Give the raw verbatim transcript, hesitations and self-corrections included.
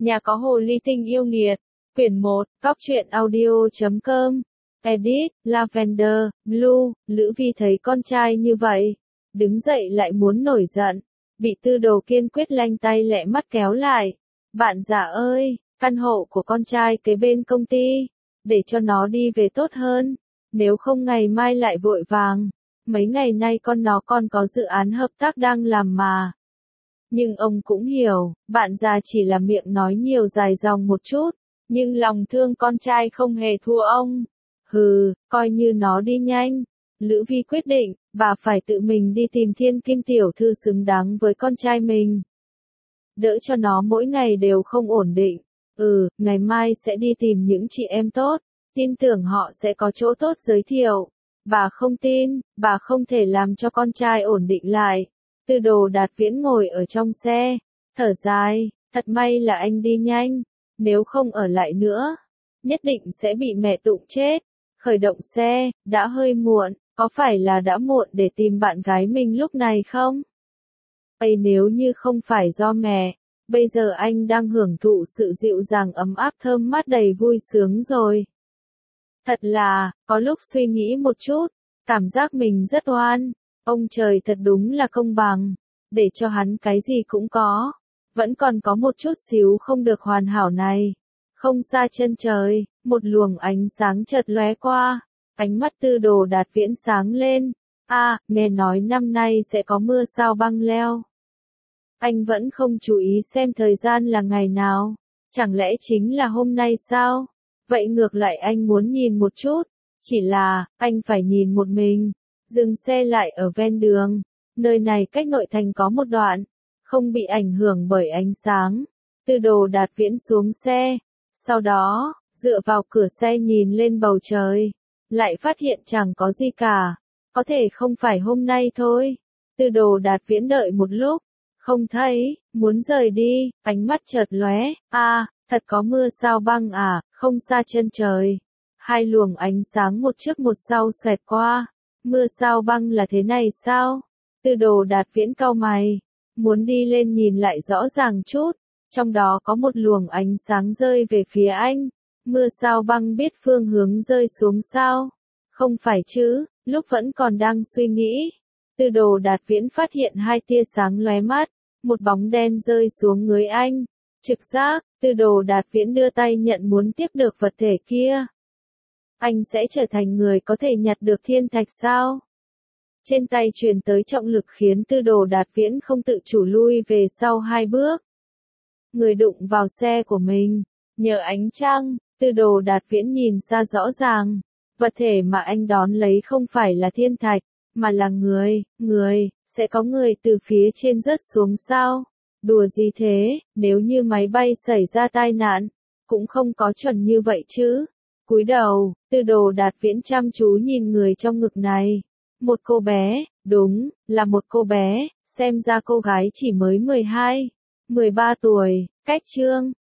Nhà có hồ ly tinh yêu nghiệt. Quyển một, Cóc truyện audio chấm com. Edit, Lavender, Blue. Lữ Vi thấy con trai như vậy, đứng dậy lại muốn nổi giận, bị Tư Đồ kiên quyết lanh tay lẹ mắt kéo lại. Bạn già ơi, căn hộ của con trai kế bên công ty, để cho nó đi về tốt hơn, nếu không ngày mai lại vội vàng. Mấy ngày nay con nó còn có dự án hợp tác đang làm mà. Nhưng ông cũng hiểu, bạn già chỉ là miệng nói nhiều dài dòng một chút, nhưng lòng thương con trai không hề thua ông. Hừ, coi như nó đi nhanh. Lữ Vi quyết định, bà phải tự mình đi tìm thiên kim tiểu thư xứng đáng với con trai mình. Đỡ cho nó mỗi ngày đều không ổn định. Ừ, ngày mai sẽ đi tìm những chị em tốt, tin tưởng họ sẽ có chỗ tốt giới thiệu. Bà không tin, bà không thể làm cho con trai ổn định lại. Tư Đồ Đạt Viễn ngồi ở trong xe, thở dài, thật may là anh đi nhanh, nếu không ở lại nữa, nhất định sẽ bị mẹ tụng chết. Khởi động xe, đã hơi muộn, có phải là đã muộn để tìm bạn gái mình lúc này không? Ây, nếu như không phải do mẹ, bây giờ anh đang hưởng thụ sự dịu dàng ấm áp thơm mát đầy vui sướng rồi. Thật là, có lúc suy nghĩ một chút, cảm giác mình rất oan. Ông trời thật đúng là công bằng, để cho hắn cái gì cũng có, vẫn còn có một chút xíu không được hoàn hảo này. Không xa chân trời, một luồng ánh sáng chợt lóe qua, ánh mắt Tư Đồ Đạt Viễn sáng lên. A, à, nghe nói năm nay sẽ có mưa sao băng leo. Anh vẫn không chú ý xem thời gian là ngày nào, chẳng lẽ chính là hôm nay sao? Vậy ngược lại anh muốn nhìn một chút, chỉ là, anh phải nhìn một mình. Dừng xe lại ở ven đường, nơi này cách nội thành có một đoạn, không bị ảnh hưởng bởi ánh sáng. Tư Đồ Đạt Viễn xuống xe, sau đó, dựa vào cửa xe nhìn lên bầu trời, lại phát hiện chẳng có gì cả, có thể không phải hôm nay thôi. Tư Đồ Đạt Viễn đợi một lúc, không thấy, muốn rời đi, ánh mắt chợt lóe, a, à, thật có mưa sao băng à, không xa chân trời. Hai luồng ánh sáng một trước một sau xoẹt qua. Mưa sao băng là thế này sao? Tư Đồ Đạt Viễn cau mày, muốn đi lên nhìn lại rõ ràng chút, trong đó có một luồng ánh sáng rơi về phía anh. Mưa sao băng biết phương hướng rơi xuống sao? Không phải chứ, lúc vẫn còn đang suy nghĩ, Tư Đồ Đạt Viễn phát hiện hai tia sáng lóe mắt, một bóng đen rơi xuống người anh. Trực giác, Tư Đồ Đạt Viễn đưa tay nhận muốn tiếp được vật thể kia. Anh sẽ trở thành người có thể nhặt được thiên thạch sao? Trên tay truyền tới trọng lực khiến Tư Đồ Đạt Viễn không tự chủ lui về sau hai bước. Người đụng vào xe của mình, nhờ ánh trăng, Tư Đồ Đạt Viễn nhìn ra rõ ràng, vật thể mà anh đón lấy không phải là thiên thạch, mà là người, người, sẽ có người từ phía trên rớt xuống sao? Đùa gì thế, nếu như máy bay xảy ra tai nạn, cũng không có chuẩn như vậy chứ. Cúi đầu, Tư Đồ Đạt Viễn chăm chú nhìn người trong ngực này. Một cô bé, đúng, là một cô bé, xem ra cô gái chỉ mới mười hai, mười ba tuổi, cách chương.